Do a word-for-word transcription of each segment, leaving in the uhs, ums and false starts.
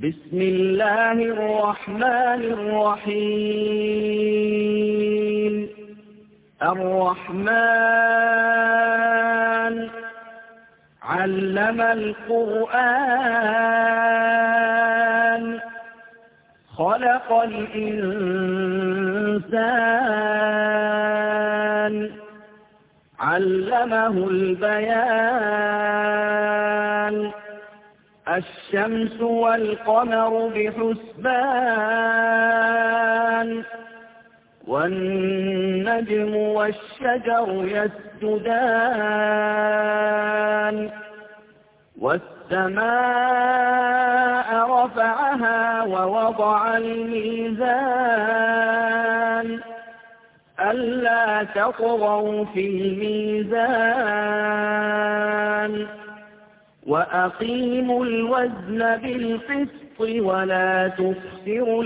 بسم الله الرحمن الرحيم الرحمن علم القرآن خلق الإنسان علمه البيان الشمس والقمر بحسبان والنجم والشجر يسجدان والسماء رفعها ووضع الميزان ألا تطغوا في الميزان وأقيموا الوزن بالقسط ولا تخسروا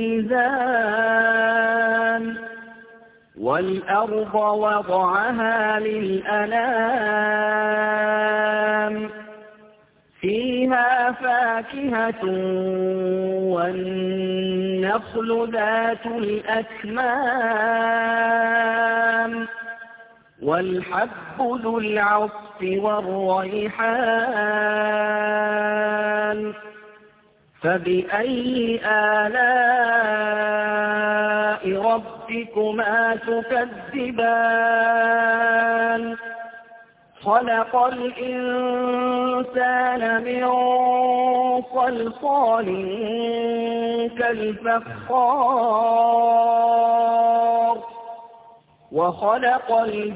الميزان والأرض وضعها للأنام فيها فاكهة والنخل ذات الأكمام والحب ذو العصف والريحان فبأي آلاء ربكما تكذبان خلق الإنسان من صلصال كالفخار وخلق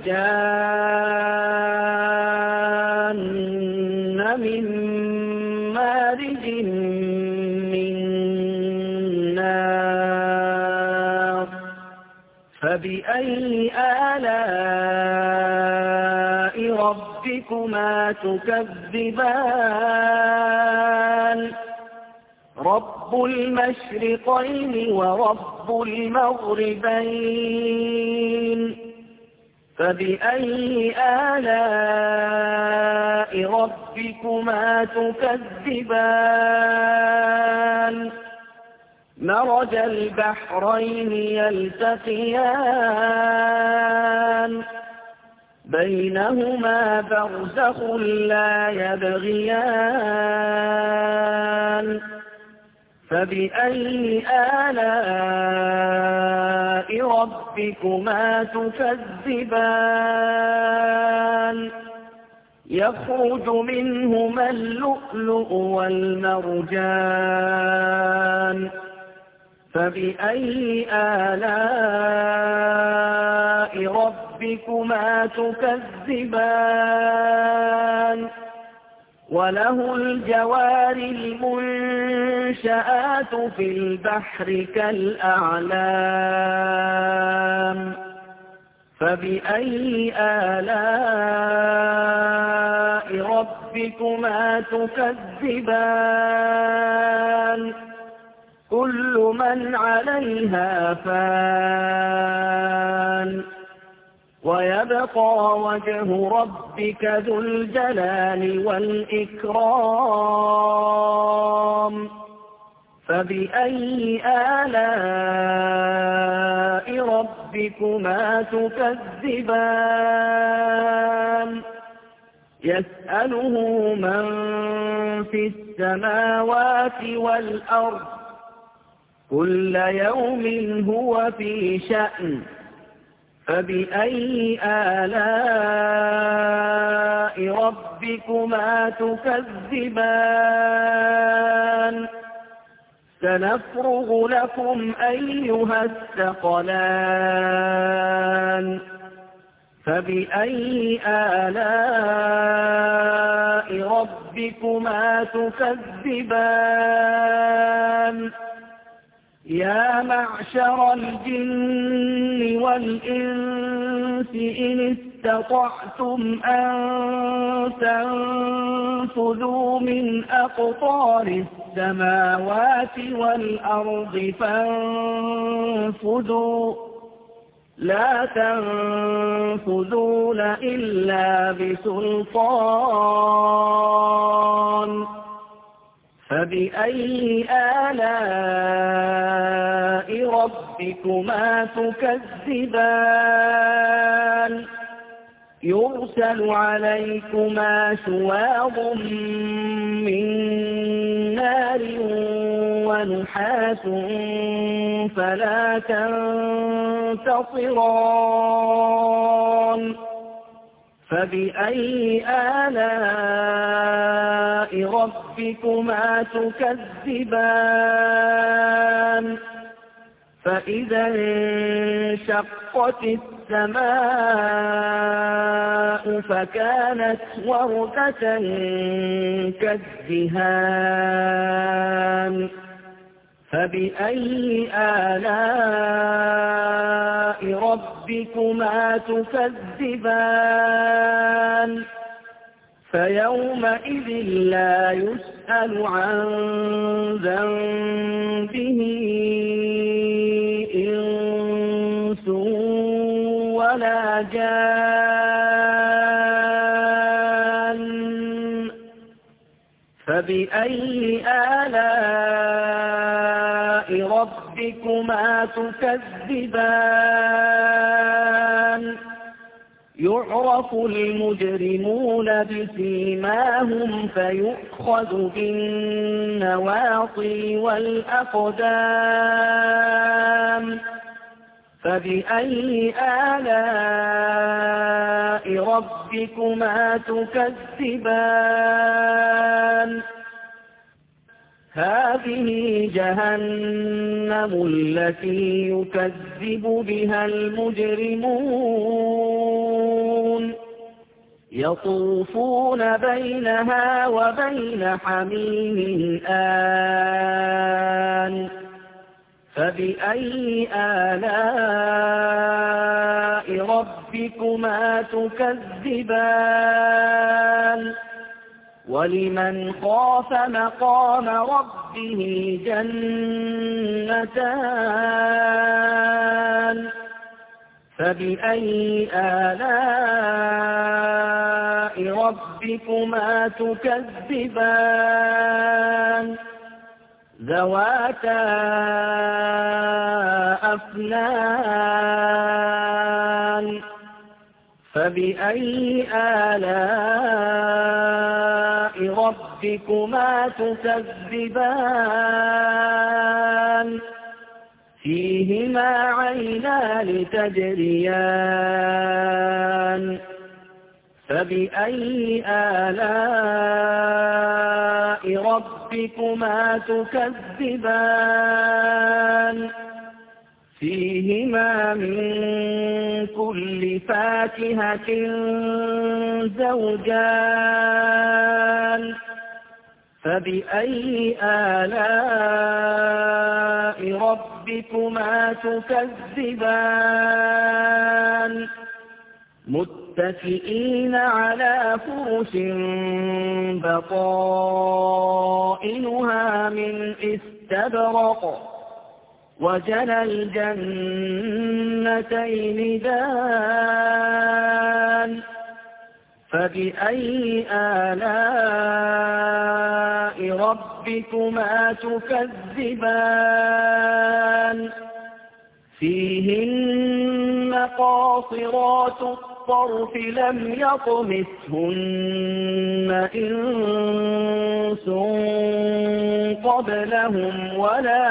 الجان من مارج من نار فبأي آلاء ربكما تكذبان رب المشرقين ورب المغربين فبأي آلاء ربكما تكذبان مرج البحرين يلتقيان بينهما برزخ لا يبغيان فبأي آلاء ربكما تكذبان يخرج منهما اللؤلؤ والمرجان فبأي آلاء ربكما تكذبان وله الجوار المنشآت في البحر كالأعلام فبأي آلاء ربكما تكذبان كل من عليها فان ويبقى وجه ربك ذو الجلال والإكرام فبأي آلاء ربكما تكذبان يسأله من في السماوات والأرض كل يوم هو في شأن فبأي آلاء ربكما تكذبان سنفرغ لكم أيها الثقلان فبأي آلاء ربكما تكذبان يا معشر الجن والإنس إن استطعتم أن تنفذوا من أقطار السماوات والأرض فانفذوا لا تنفذون إلا بسلطان فبأي آلاء ربكما تكذبان يرسل عليكما شواظ من نار ونحاس فلا تنتصران فبأي آلاء ربكما تكذبان فإذا انشقت السماء فكانت وردة كالدهان فبأي آلاء ربكما تكذبان فيومئذ لا يسأل عن ذنبه إنس ولا جان فبأي آلاء ربكما تكذبان يعرف المجرمون بسيماهم فيؤخذ بالنواصي والأقدام فبأي آلاء ربكما تكذبان هذه جهنم التي يكذب بها المجرمون يطوفون بينها وبين حميم آن فبأي آلاء ربكما تكذبان ولمن خاف مقام ربه جنتان فبأي آلاء ربكما تكذبان ذواتا أفنان فبأي آلاء ربكما تكذبان فيهما عينان تجريان فبأي آلاء ربكما تكذبان فيهما من كل فاكهة زوجان فبأي آلاء ربكما تكذبان متكئين على فرش بطائنها من استبرق وجنى الجنتين دان فبأي آلاء ربكما تكذبان فيهن قاصرات الطرف لم يطمثهن إنس قبلهم ولا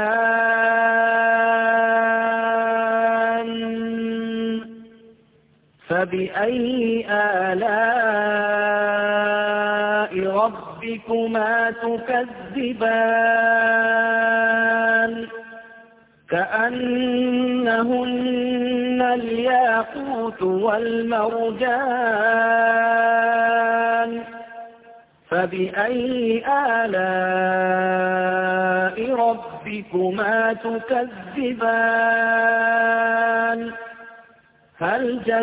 جان فبأي آلاء ربكما تكذبان كأنهن الياقوت والمرجان فبأي آلاء ربكما تكذبان هل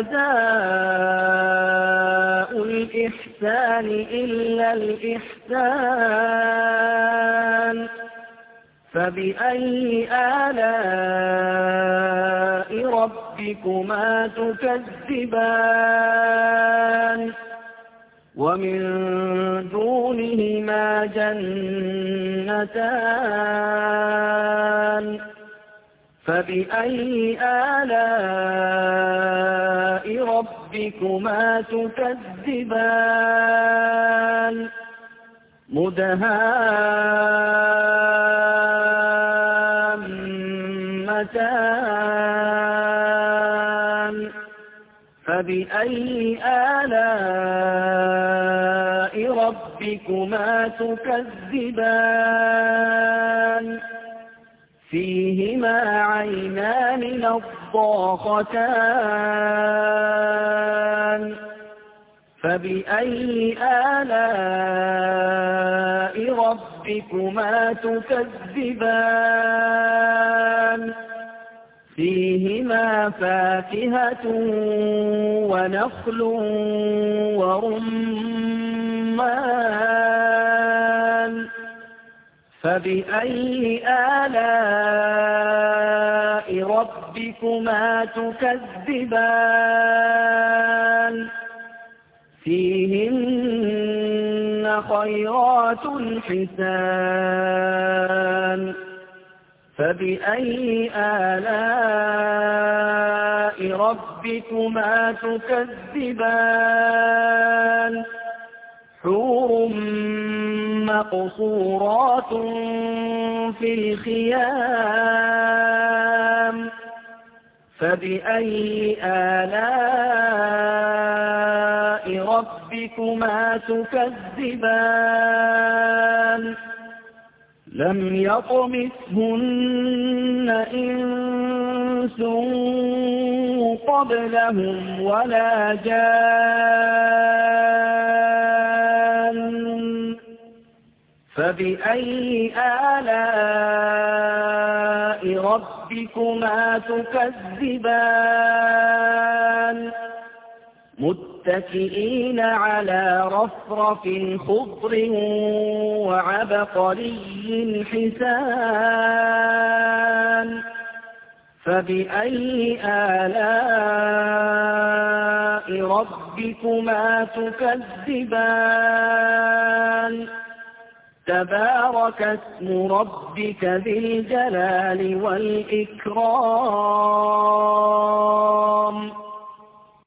جزاء الإحسان إلا الإحسان فبأي آلاء ربكما تكذبان ومن دونهما جنتان فبأي آلاء ربكما تكذبان مدهامتان فبأي آلاء ربكما تكذبان فيهما عينان نضاختان فبأي آلاء ربكما تكذبان فيهما فاكهة ونخل ورمان فبأي آلاء ربكما تكذبان فيهن خيرات حسان فبأي آلاء ربكما تكذبان حور مقصورات في الخيام فبأي آلاء ربكما تكذبان لم يطمثهن إنس قبلهم ولا جان فبأي آلاء ربكما تكذبان متكئين على رفرف خضر وعبقري حسان فبأي آلاء ربكما تكذبان تبارك اسم ربك ذي الجلال والإكرام